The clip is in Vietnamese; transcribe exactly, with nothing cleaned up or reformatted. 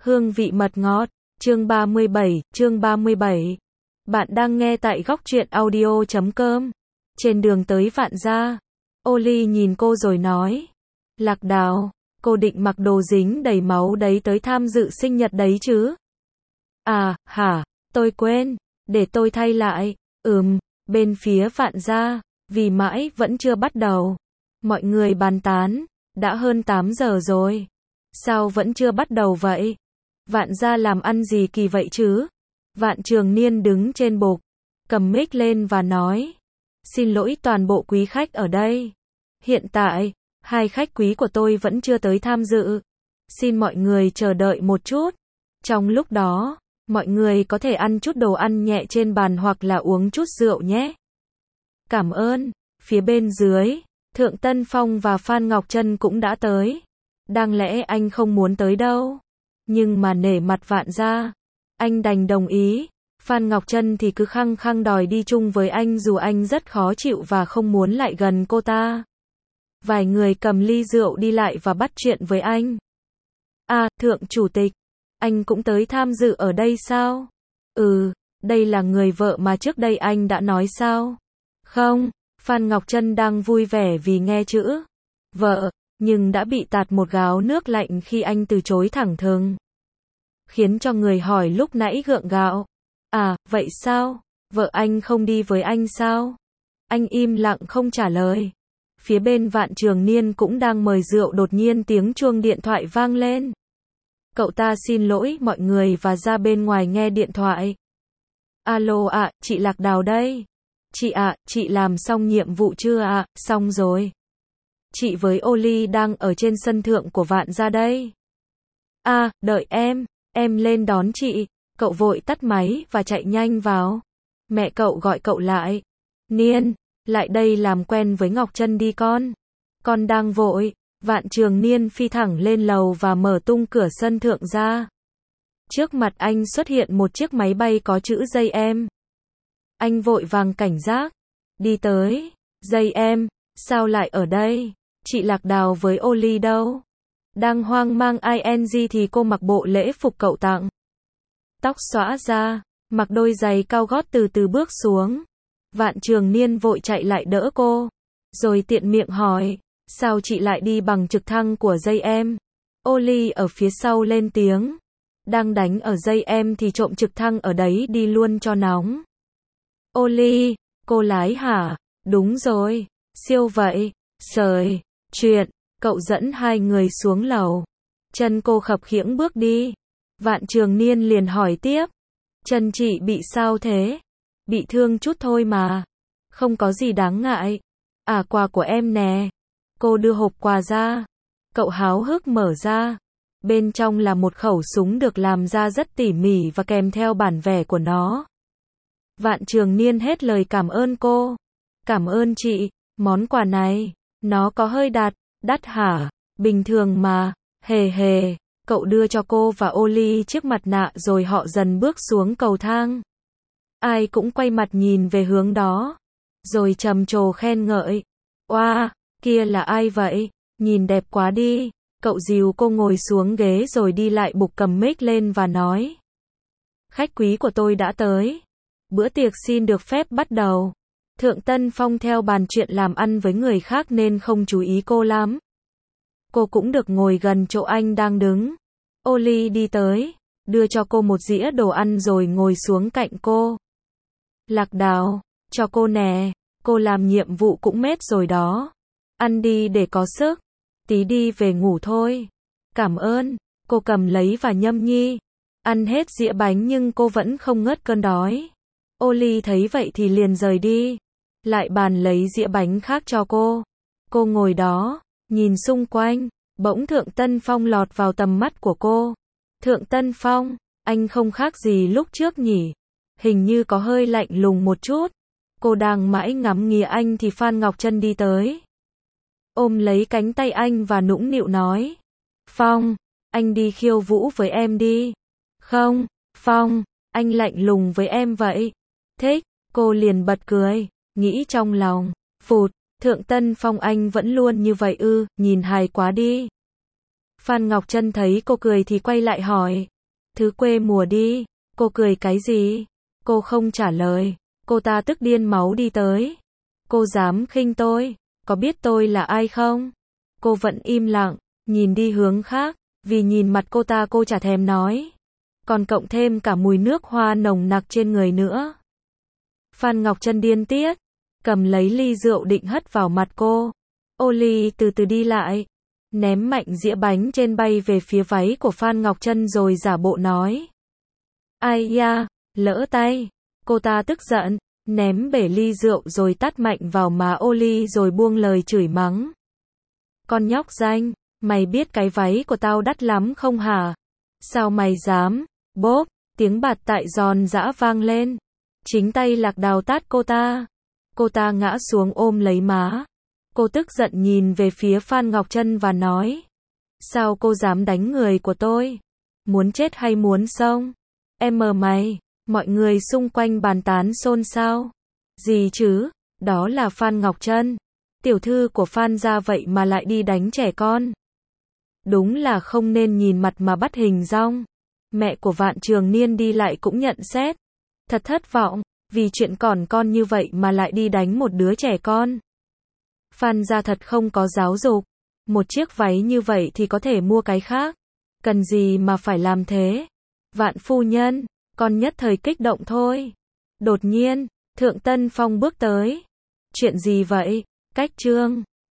Hương vị mật ngọt, chương ba mươi bảy, chương ba mươi bảy. Bạn đang nghe tại góc truyện audio chấm com. Trên đường tới Vạn Gia, Oli nhìn cô rồi nói. Lạc Đào, cô định mặc đồ dính đầy máu đấy tới tham dự sinh nhật đấy chứ? À, hả, tôi quên, để tôi thay lại. Ừm, bên phía Vạn Gia, vì mãi vẫn chưa bắt đầu. Mọi người bàn tán, đã hơn tám giờ rồi. Sao vẫn chưa bắt đầu vậy? Vạn Gia làm ăn gì kỳ vậy chứ? Vạn Trường Niên đứng trên bục, cầm mic lên và nói. Xin lỗi toàn bộ quý khách ở đây. Hiện tại, hai khách quý của tôi vẫn chưa tới tham dự. Xin mọi người chờ đợi một chút. Trong lúc đó, mọi người có thể ăn chút đồ ăn nhẹ trên bàn hoặc là uống chút rượu nhé. Cảm ơn. Phía bên dưới, Thượng Tân Phong và Phan Ngọc Trân cũng đã tới. Đáng lẽ anh không muốn tới đâu. Nhưng mà nể mặt Vạn Gia, anh đành đồng ý. Phan Ngọc Trân thì cứ khăng khăng đòi đi chung với anh dù anh rất khó chịu và không muốn lại gần cô ta. Vài người cầm ly rượu đi lại và bắt chuyện với anh. À, Thượng Chủ tịch, anh cũng tới tham dự ở đây sao? Ừ, đây là người vợ mà trước đây anh đã nói sao? Không, Phan Ngọc Trân đang vui vẻ vì nghe chữ vợ, nhưng đã bị tạt một gáo nước lạnh khi anh từ chối thẳng thừng. Khiến cho người hỏi lúc nãy gượng gạo. À, vậy sao? Vợ anh không đi với anh sao? Anh im lặng không trả lời. Phía bên Vạn Trường Niên cũng đang mời rượu, đột nhiên tiếng chuông điện thoại vang lên. Cậu ta xin lỗi mọi người và ra bên ngoài nghe điện thoại. Alo ạ, chị Lạc Đào đây. Chị ạ, chị làm xong nhiệm vụ chưa ạ? Xong rồi. Chị với Oli đang ở trên sân thượng của Vạn Gia đây. À, đợi em, em lên đón chị. Cậu vội tắt máy và chạy nhanh vào. Mẹ cậu gọi cậu lại. Niên, lại đây làm quen với Ngọc Trân đi con. Con đang vội. Vạn Trường Niên phi thẳng lên lầu và mở tung cửa sân thượng ra. Trước mặt anh xuất hiện một chiếc máy bay có chữ Dây Em. Anh vội vàng cảnh giác. Đi tới. Dây Em, sao lại ở đây? Chị Lạc Đào với Oli đâu? Đang hoang mang ing thì cô mặc bộ lễ phục cậu tặng. Tóc xõa ra, mặc đôi giày cao gót từ từ bước xuống. Vạn Trường Niên vội chạy lại đỡ cô. Rồi tiện miệng hỏi, sao chị lại đi bằng trực thăng của Dây Em? Oli ở phía sau lên tiếng. Đang đánh ở Dây Em thì trộm trực thăng ở đấy đi luôn cho nóng. Oli, cô lái hả? Đúng rồi, siêu vậy. Sời, chuyện, cậu dẫn hai người xuống lầu. Chân cô khập khiễng bước đi. Vạn Trường Niên liền hỏi tiếp. Chân chị bị sao thế? Bị thương chút thôi mà. Không có gì đáng ngại. À, quà của em nè. Cô đưa hộp quà ra. Cậu háo hức mở ra. Bên trong là một khẩu súng được làm ra rất tỉ mỉ và kèm theo bản vẽ của nó. Vạn Trường Niên hết lời cảm ơn cô. Cảm ơn chị, món quà này, nó có hơi đắt, đắt hả? Bình thường mà, hề hề. Cậu đưa cho cô và Oli chiếc mặt nạ rồi họ dần bước xuống cầu thang. Ai cũng quay mặt nhìn về hướng đó. Rồi trầm trồ khen ngợi. Oa, wow, kia là ai vậy? Nhìn đẹp quá đi. Cậu dìu cô ngồi xuống ghế rồi đi lại bục cầm mic lên và nói. Khách quý của tôi đã tới. Bữa tiệc xin được phép bắt đầu. Thượng Tân Phong theo bàn chuyện làm ăn với người khác nên không chú ý cô lắm. Cô cũng được ngồi gần chỗ anh đang đứng. Oli đi tới, đưa cho cô một dĩa đồ ăn rồi ngồi xuống cạnh cô. Lạc Đào, cho cô nè, cô làm nhiệm vụ cũng mệt rồi đó. Ăn đi để có sức, tí đi về ngủ thôi. Cảm ơn, cô cầm lấy và nhâm nhi. Ăn hết dĩa bánh nhưng cô vẫn không ngớt cơn đói. Oli thấy vậy thì liền rời đi. Lại bàn lấy dĩa bánh khác cho cô. Cô ngồi đó, nhìn xung quanh. Bỗng Thượng Tân Phong lọt vào tầm mắt của cô. Thượng Tân Phong, anh không khác gì lúc trước nhỉ? Hình như có hơi lạnh lùng một chút. Cô đang mãi ngắm nghía anh thì Phan Ngọc Trân đi tới. Ôm lấy cánh tay anh và nũng nịu nói. Phong, anh đi khiêu vũ với em đi. Không, Phong, anh lạnh lùng với em vậy. Thích, cô liền bật cười, nghĩ trong lòng. Phụt. Thượng Tân Phong anh vẫn luôn như vậy ư, nhìn hài quá đi. Phan Ngọc Trân thấy cô cười thì quay lại hỏi. Thứ quê mùa đi. Cô cười cái gì? Cô không trả lời. Cô ta tức điên máu đi tới. Cô dám khinh tôi? Có biết tôi là ai không? Cô vẫn im lặng, nhìn đi hướng khác, vì nhìn mặt cô ta cô chả thèm nói. Còn cộng thêm cả mùi nước hoa nồng nặc trên người nữa. Phan Ngọc Chân điên tiết, cầm lấy ly rượu định hất vào mặt cô. Oli từ từ đi lại, ném mạnh dĩa bánh trên bay về phía váy của Phan Ngọc Chân rồi giả bộ nói. Ai da, lỡ tay. Cô ta tức giận, ném bể ly rượu rồi tát mạnh vào má Oli rồi buông lời chửi mắng. Con nhóc danh, mày biết cái váy của tao đắt lắm không hả? Sao mày dám? Bốp, tiếng bạt tại giòn giã vang lên. Chính tay Lạc Đào tát cô ta. Cô ta ngã xuống ôm lấy má. Cô tức giận nhìn về phía Phan Ngọc Chân và nói. Sao cô dám đánh người của tôi? Muốn chết hay muốn sống? Em mờ mày. Mọi người xung quanh bàn tán xôn xao. Gì chứ? Đó là Phan Ngọc Chân. Tiểu thư của Phan gia vậy mà lại đi đánh trẻ con. Đúng là không nên nhìn mặt mà bắt hình dong. Mẹ của Vạn Trường Niên đi lại cũng nhận xét. Thật thất vọng, vì chuyện còn con như vậy mà lại đi đánh một đứa trẻ con. Phan gia thật không có giáo dục. Một chiếc váy như vậy thì có thể mua cái khác. Cần gì mà phải làm thế? Vạn phu nhân, con nhất thời kích động thôi. Đột nhiên, Thượng Tân Phong bước tới. Chuyện gì vậy? Cách trương.